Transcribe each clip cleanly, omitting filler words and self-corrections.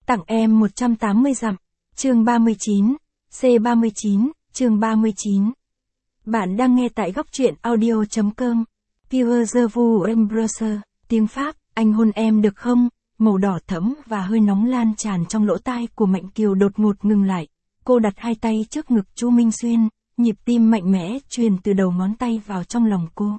Tặng em 180 dặm. Chương 39, C39, chương 39. Bạn đang nghe tại góc truyện audio.com. Pure the vu embracer, tiếng Pháp, anh hôn em được không? Màu đỏ thẫm và hơi nóng lan tràn trong lỗ tai của Mạnh Kiều đột ngột ngừng lại. Cô đặt hai tay trước ngực Chu Minh Xuyên, nhịp tim mạnh mẽ truyền từ đầu ngón tay vào trong lòng cô.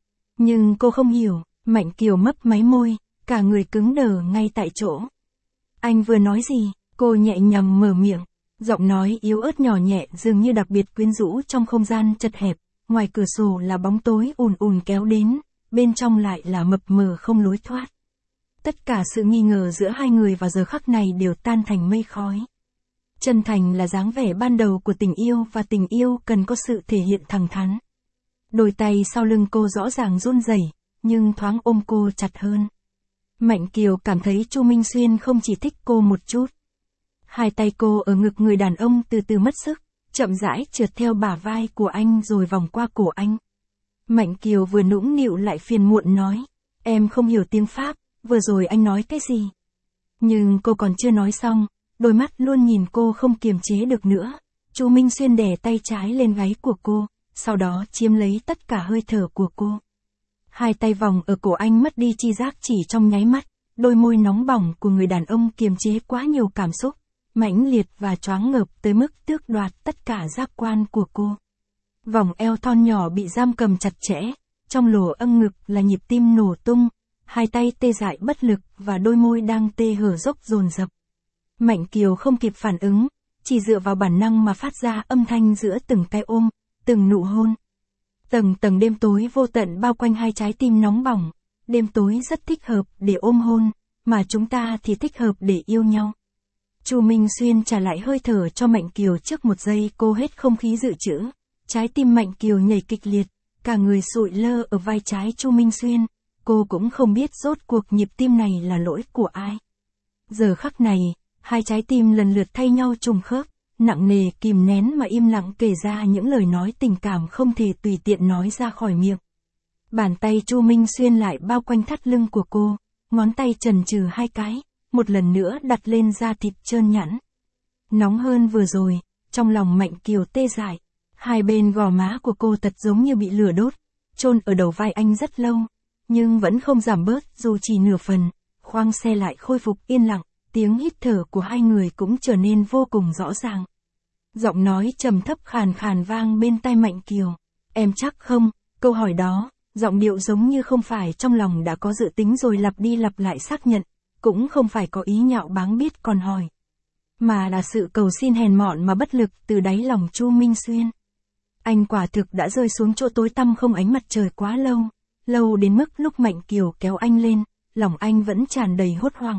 Nhưng cô không hiểu, Mạnh Kiều mấp máy môi, cả người cứng đờ ngay tại chỗ. Anh vừa nói gì? Cô nhẹ nhàng mở miệng, giọng nói yếu ớt nhỏ nhẹ dường như đặc biệt quyến rũ trong không gian chật hẹp, ngoài cửa sổ là bóng tối ùn ùn kéo đến, bên trong lại là mập mờ không lối thoát. Tất cả sự nghi ngờ giữa hai người vào giờ khắc này đều tan thành mây khói. Chân thành là dáng vẻ ban đầu của tình yêu và tình yêu cần có sự thể hiện thẳng thắn. Đôi tay sau lưng cô rõ ràng run rẩy, nhưng thoáng ôm cô chặt hơn. Mạnh Kiều cảm thấy Chu Minh Xuyên không chỉ thích cô một chút. Hai tay cô ở ngực người đàn ông từ từ mất sức, chậm rãi trượt theo bả vai của anh rồi vòng qua cổ anh. Mạnh Kiều vừa nũng nịu lại phiền muộn nói, em không hiểu tiếng Pháp, vừa rồi anh nói cái gì? Nhưng cô còn chưa nói xong, đôi mắt luôn nhìn cô không kiềm chế được nữa. Chu Minh Xuyên đè tay trái lên gáy của cô, sau đó chiếm lấy tất cả hơi thở của cô. Hai tay vòng ở cổ anh mất đi tri giác chỉ trong nháy mắt, đôi môi nóng bỏng của người đàn ông kiềm chế quá nhiều cảm xúc, mãnh liệt và choáng ngợp tới mức tước đoạt tất cả giác quan của cô. Vòng eo thon nhỏ bị giam cầm chặt chẽ, trong lỗ âng ngực là nhịp tim nổ tung, hai tay tê dại bất lực và đôi môi đang tê hở dốc dồn dập. Mạnh Kiều không kịp phản ứng, chỉ dựa vào bản năng mà phát ra âm thanh giữa từng cái ôm, từng nụ hôn. Tầng tầng đêm tối vô tận bao quanh hai trái tim nóng bỏng, đêm tối rất thích hợp để ôm hôn, mà chúng ta thì thích hợp để yêu nhau. Chu Minh Xuyên trả lại hơi thở cho Mạnh Kiều trước một giây cô hết không khí dự trữ. Trái tim Mạnh Kiều nhảy kịch liệt, cả người sụi lơ ở vai trái Chu Minh Xuyên, cô cũng không biết rốt cuộc nhịp tim này là lỗi của ai. Giờ khắc này, hai trái tim lần lượt thay nhau trùng khớp, nặng nề kìm nén mà im lặng kể ra những lời nói tình cảm không thể tùy tiện nói ra khỏi miệng. Bàn tay Chu Minh Xuyên lại bao quanh thắt lưng của cô, ngón tay chần chừ hai cái, một lần nữa đặt lên da thịt trơn nhẵn. Nóng hơn vừa rồi, trong lòng Mạnh Kiều tê dại, hai bên gò má của cô thật giống như bị lửa đốt, chôn ở đầu vai anh rất lâu, nhưng vẫn không giảm bớt dù chỉ nửa phần. Khoang xe lại khôi phục yên lặng, tiếng hít thở của hai người cũng trở nên vô cùng rõ ràng. Giọng nói trầm thấp khàn khàn vang bên tai Mạnh Kiều. Em chắc không? Câu hỏi đó, giọng điệu giống như không phải trong lòng đã có dự tính rồi lặp đi lặp lại xác nhận, cũng không phải có ý nhạo báng biết còn hỏi, mà là sự cầu xin hèn mọn mà bất lực từ đáy lòng Chu Minh Xuyên. Anh quả thực đã rơi xuống chỗ tối tăm không ánh mặt trời quá lâu, lâu đến mức lúc Mạnh Kiều kéo anh lên, lòng anh vẫn tràn đầy hốt hoảng.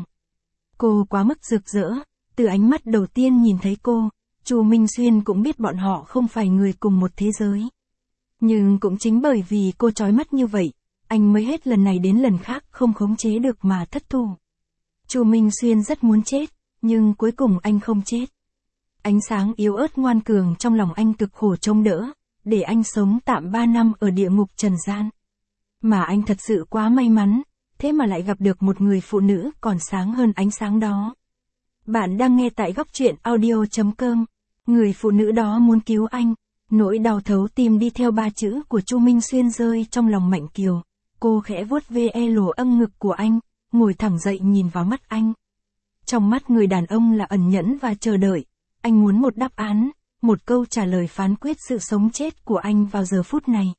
Cô quá mức rực rỡ, từ ánh mắt đầu tiên nhìn thấy cô, Chu Minh Xuyên cũng biết bọn họ không phải người cùng một thế giới. Nhưng cũng chính bởi vì cô chói mắt như vậy, anh mới hết lần này đến lần khác không khống chế được mà thất thủ. Chu Minh Xuyên rất muốn chết, nhưng cuối cùng anh không chết. Ánh sáng yếu ớt ngoan cường trong lòng anh cực khổ chống đỡ, để anh sống tạm 3 năm ở địa ngục trần gian. Mà anh thật sự quá may mắn, thế mà lại gặp được một người phụ nữ còn sáng hơn ánh sáng đó. Bạn đang nghe tại góc truyện audio.com. Người phụ nữ đó muốn cứu anh. Nỗi đau thấu tim đi theo ba chữ của Chu Minh Xuyên rơi trong lòng Mạnh Kiều. Cô khẽ vuốt ve lỗ âng ngực của anh, ngồi thẳng dậy nhìn vào mắt anh. Trong mắt người đàn ông là ẩn nhẫn và chờ đợi. Anh muốn một đáp án, một câu trả lời phán quyết sự sống chết của anh vào giờ phút này.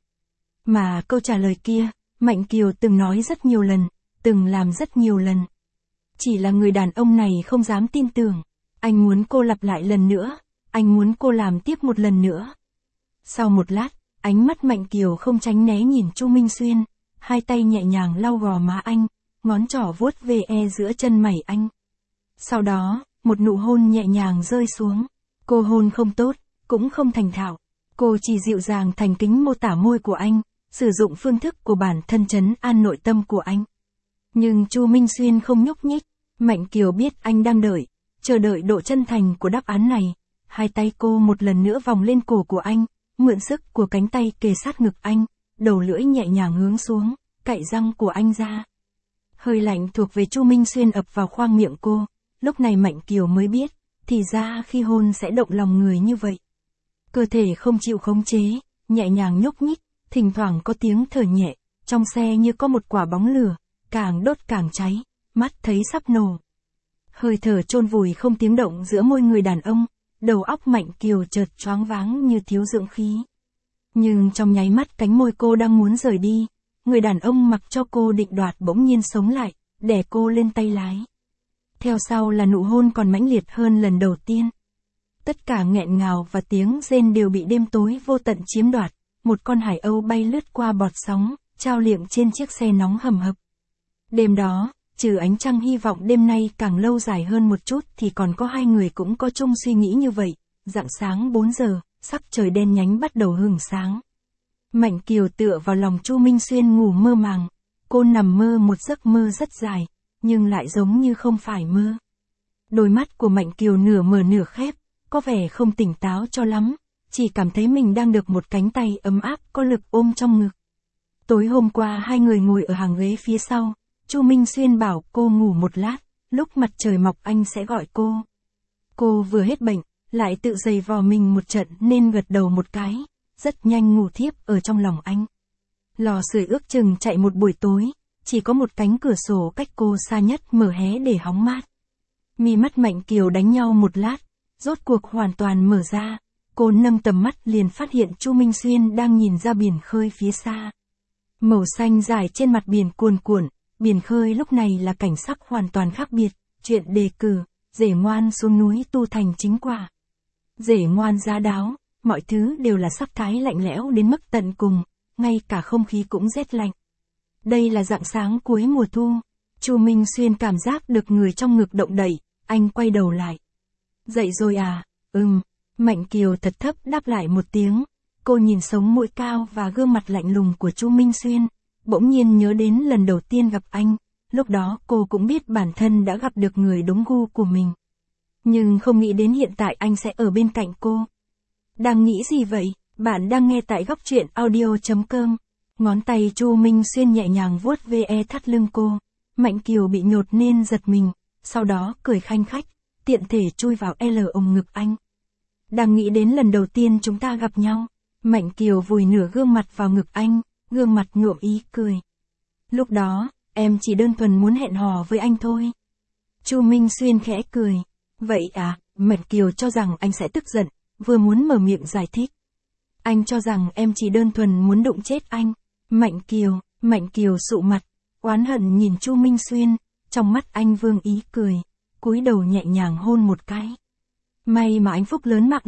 Mà câu trả lời kia, Mạnh Kiều từng nói rất nhiều lần, từng làm rất nhiều lần. Chỉ là người đàn ông này không dám tin tưởng. Anh muốn cô lặp lại lần nữa, anh muốn cô làm tiếp một lần nữa. Sau một lát, ánh mắt Mạnh Kiều không tránh né nhìn Chu Minh Xuyên, hai tay nhẹ nhàng lau gò má anh, ngón trỏ vuốt ve giữa chân mày anh. Sau đó, một nụ hôn nhẹ nhàng rơi xuống. Cô hôn không tốt, cũng không thành thạo. Cô chỉ dịu dàng thành kính mô tả môi của anh, sử dụng phương thức của bản thân trấn an nội tâm của anh. Nhưng Chu Minh Xuyên không nhúc nhích. Mạnh Kiều biết anh đang đợi, chờ đợi độ chân thành của đáp án này. Hai tay cô một lần nữa vòng lên cổ của anh, mượn sức của cánh tay kề sát ngực anh, đầu lưỡi nhẹ nhàng hướng xuống, cạy răng của anh ra. Hơi lạnh thuộc về Chu Minh Xuyên ập vào khoang miệng cô, lúc này Mạnh Kiều mới biết, thì ra khi hôn sẽ động lòng người như vậy. Cơ thể không chịu khống chế, nhẹ nhàng nhúc nhích, thỉnh thoảng có tiếng thở nhẹ, trong xe như có một quả bóng lửa, càng đốt càng cháy, mắt thấy sắp nổ. Hơi thở chôn vùi không tiếng động giữa môi người đàn ông, đầu óc Mạnh Kiều chợt choáng váng như thiếu dưỡng khí. Nhưng trong nháy mắt cánh môi cô đang muốn rời đi, người đàn ông mặc cho cô định đoạt bỗng nhiên sống lại, đè cô lên tay lái. Theo sau là nụ hôn còn mãnh liệt hơn lần đầu tiên. Tất cả nghẹn ngào và tiếng rên đều bị đêm tối vô tận chiếm đoạt, một con hải âu bay lướt qua bọt sóng, trao liệng trên chiếc xe nóng hầm hập. Đêm đó, trừ ánh trăng hy vọng đêm nay càng lâu dài hơn một chút thì còn có hai người cũng có chung suy nghĩ như vậy. Rạng sáng 4 giờ, sắc trời đen nhánh bắt đầu hửng sáng. Mạnh Kiều tựa vào lòng Chu Minh Xuyên ngủ mơ màng. Cô nằm mơ một giấc mơ rất dài, nhưng lại giống như không phải mơ. Đôi mắt của Mạnh Kiều nửa mở nửa khép, có vẻ không tỉnh táo cho lắm, chỉ cảm thấy mình đang được một cánh tay ấm áp có lực ôm trong ngực. Tối hôm qua hai người ngồi ở hàng ghế phía sau, Chu Minh Xuyên bảo cô ngủ một lát, lúc mặt trời mọc anh sẽ gọi cô. Cô vừa hết bệnh, lại tự giày vò mình một trận nên gật đầu một cái, rất nhanh ngủ thiếp ở trong lòng anh. Lò sưởi ước chừng chạy một buổi tối, chỉ có một cánh cửa sổ cách cô xa nhất mở hé để hóng mát. Mi mắt Mạnh Kiều đánh nhau một lát, rốt cuộc hoàn toàn mở ra, cô nâng tầm mắt liền phát hiện Chu Minh Xuyên đang nhìn ra biển khơi phía xa. Màu xanh dài trên mặt biển cuồn cuộn, biển khơi lúc này là cảnh sắc hoàn toàn khác biệt, chuyện đề cử, rể ngoan xuống núi tu thành chính quả. Rể ngoan giá đáo, mọi thứ đều là sắc thái lạnh lẽo đến mức tận cùng, ngay cả không khí cũng rét lạnh. Đây là rạng sáng cuối mùa thu, Chu Minh Xuyên cảm giác được người trong ngực động đậy, anh quay đầu lại. Dậy rồi à? Mạnh Kiều thật thấp đáp lại một tiếng. Cô nhìn sống mũi cao và gương mặt lạnh lùng của Chu Minh Xuyên, bỗng nhiên nhớ đến lần đầu tiên gặp anh, lúc đó cô cũng biết bản thân đã gặp được người đúng gu của mình. Nhưng không nghĩ đến hiện tại anh sẽ ở bên cạnh cô. Đang nghĩ gì vậy? Bạn đang nghe tại góc truyện audio.com. Ngón tay Chu Minh Xuyên nhẹ nhàng vuốt ve thắt lưng cô. Mạnh Kiều bị nhột nên giật mình, sau đó cười khanh khách, tiện thể chui vào ôm ngực anh. Đang nghĩ đến lần đầu tiên chúng ta gặp nhau. Mạnh Kiều vùi nửa gương mặt vào ngực anh, gương mặt nhuộm ý cười. Lúc đó, em chỉ đơn thuần muốn hẹn hò với anh thôi. Chu Minh Xuyên khẽ cười. Vậy à? Mạnh Kiều cho rằng anh sẽ tức giận, vừa muốn mở miệng giải thích. Anh cho rằng em chỉ đơn thuần muốn đụng chết anh. Mạnh Kiều sụ mặt, oán hận nhìn Chu Minh Xuyên, trong mắt anh vương ý cười, cúi đầu nhẹ nhàng hôn một cái. May mà anh phúc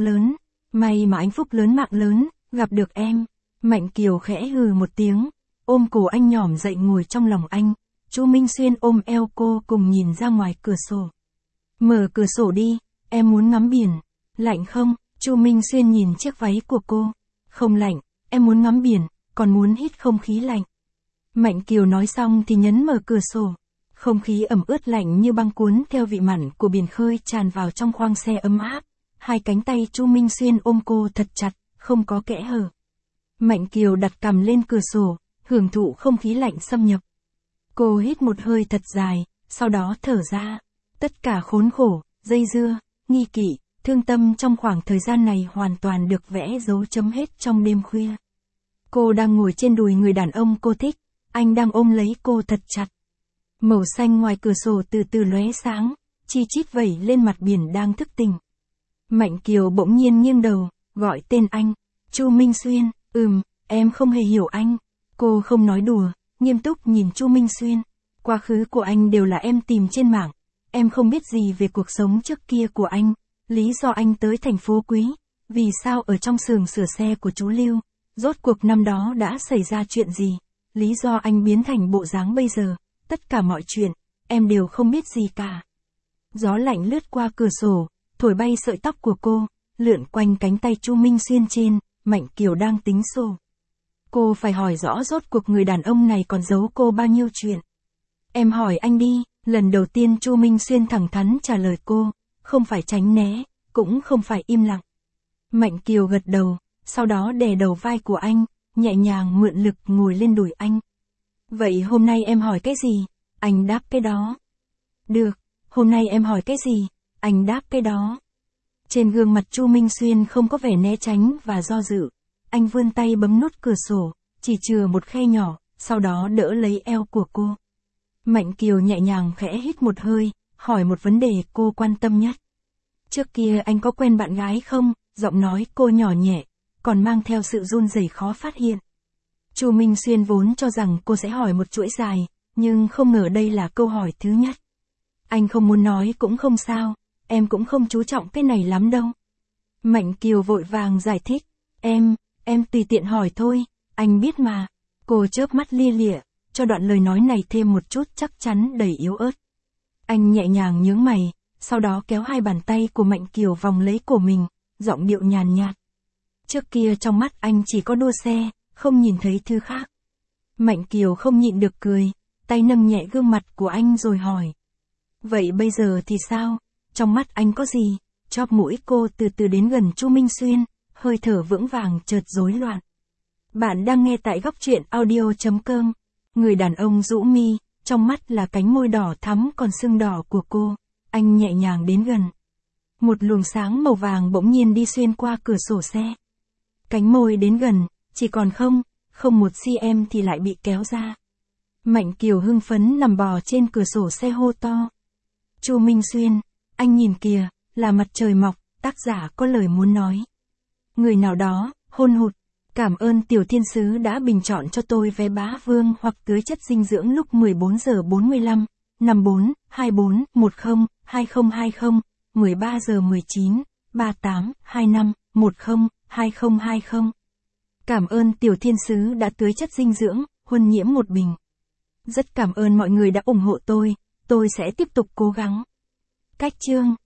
lớn mạng lớn, gặp được em. Mạnh Kiều khẽ hừ một tiếng, ôm cổ anh nhỏm dậy ngồi trong lòng anh. Chu Minh Xuyên ôm eo cô cùng nhìn ra ngoài cửa sổ. Mở cửa sổ đi, em muốn ngắm biển. Lạnh không? Chu Minh Xuyên nhìn chiếc váy của cô. Không lạnh, em muốn ngắm biển, còn muốn hít không khí lạnh. Mạnh Kiều nói xong thì nhấn mở cửa sổ. Không khí ẩm ướt lạnh như băng cuốn theo vị mặn của biển khơi tràn vào trong khoang xe ấm áp. Hai cánh tay Chu Minh Xuyên ôm cô thật chặt, không có kẽ hở. Mạnh Kiều đặt cằm lên cửa sổ, hưởng thụ không khí lạnh xâm nhập. Cô hít một hơi thật dài, sau đó thở ra. Tất cả khốn khổ, dây dưa, nghi kỵ, thương tâm trong khoảng thời gian này hoàn toàn được vẽ dấu chấm hết trong đêm khuya. Cô đang ngồi trên đùi người đàn ông cô thích, anh đang ôm lấy cô thật chặt. Màu xanh ngoài cửa sổ từ từ lóe sáng, chi chít vẩy lên mặt biển đang thức tỉnh. Mạnh Kiều bỗng nhiên nghiêng đầu, gọi tên anh. Chu Minh Xuyên, em không hề hiểu anh. Cô không nói đùa, nghiêm túc nhìn Chu Minh Xuyên. Quá khứ của anh đều là em tìm trên mạng. Em không biết gì về cuộc sống trước kia của anh. Lý do anh tới thành phố Quý, vì sao ở trong xưởng sửa xe của chú Lưu. Rốt cuộc năm đó đã xảy ra chuyện gì. Lý do anh biến thành bộ dáng bây giờ. Tất cả mọi chuyện, em đều không biết gì cả. Gió lạnh lướt qua cửa sổ, thổi bay sợi tóc của cô, lượn quanh cánh tay Chu Minh Xuyên trên. Mạnh Kiều đang tính sổ. Cô phải hỏi rõ rốt cuộc người đàn ông này còn giấu cô bao nhiêu chuyện. Em hỏi anh đi. Lần đầu tiên Chu Minh Xuyên thẳng thắn trả lời cô, không phải tránh né, cũng không phải im lặng. Mạnh Kiều gật đầu, sau đó đè đầu vai của anh, nhẹ nhàng mượn lực ngồi lên đùi anh. Vậy hôm nay em hỏi cái gì? Anh đáp cái đó. Được, hôm nay em hỏi cái gì, anh đáp cái đó. Trên gương mặt Chu Minh Xuyên không có vẻ né tránh và do dự. Anh vươn tay bấm nút cửa sổ, chỉ chừa một khe nhỏ, sau đó đỡ lấy eo của cô. Mạnh Kiều nhẹ nhàng khẽ hít một hơi, hỏi một vấn đề cô quan tâm nhất. Trước kia anh có quen bạn gái không? Giọng nói cô nhỏ nhẹ, còn mang theo sự run rẩy khó phát hiện. Chu Minh Xuyên vốn cho rằng cô sẽ hỏi một chuỗi dài, nhưng không ngờ đây là câu hỏi thứ nhất. Anh không muốn nói cũng không sao, em cũng không chú trọng cái này lắm đâu. Mạnh Kiều vội vàng giải thích, em tùy tiện hỏi thôi, anh biết mà. Cô chớp mắt lia lịa, cho đoạn lời nói này thêm một chút chắc chắn đầy yếu ớt. Anh nhẹ nhàng nhướng mày, sau đó kéo hai bàn tay của Mạnh Kiều vòng lấy cổ mình, giọng điệu nhàn nhạt. Trước kia trong mắt anh chỉ có đua xe, không nhìn thấy thứ khác. Mạnh Kiều không nhịn được cười, tay nâng nhẹ gương mặt của anh rồi hỏi. Vậy bây giờ thì sao? Trong mắt anh có gì? Chóp mũi cô từ từ đến gần Chu Minh Xuyên, hơi thở vững vàng chợt rối loạn. Bạn đang nghe tại góc truyện audio.com. Người đàn ông rũ mi, trong mắt là cánh môi đỏ thắm còn sưng đỏ của cô. Anh nhẹ nhàng đến gần. Một luồng sáng màu vàng bỗng nhiên đi xuyên qua cửa sổ xe. Cánh môi đến gần, chỉ còn không một cm thì lại bị kéo ra. Mạnh Kiều hưng phấn nằm bò trên cửa sổ xe hô to. Chu Minh Xuyên, anh nhìn kìa, là mặt trời mọc, tác giả có lời muốn nói. Người nào đó, hôn hụt. Cảm ơn Tiểu Thiên Sứ đã bình chọn cho tôi vé bá vương hoặc tưới chất dinh dưỡng lúc 14 giờ 45, 54, 24, 10, 2020, 13 giờ 19, 38, 25, 10, 2020. Cảm ơn Tiểu Thiên Sứ đã tưới chất dinh dưỡng, huân nhiễm một bình. Rất cảm ơn mọi người đã ủng hộ tôi sẽ tiếp tục cố gắng. Cách chương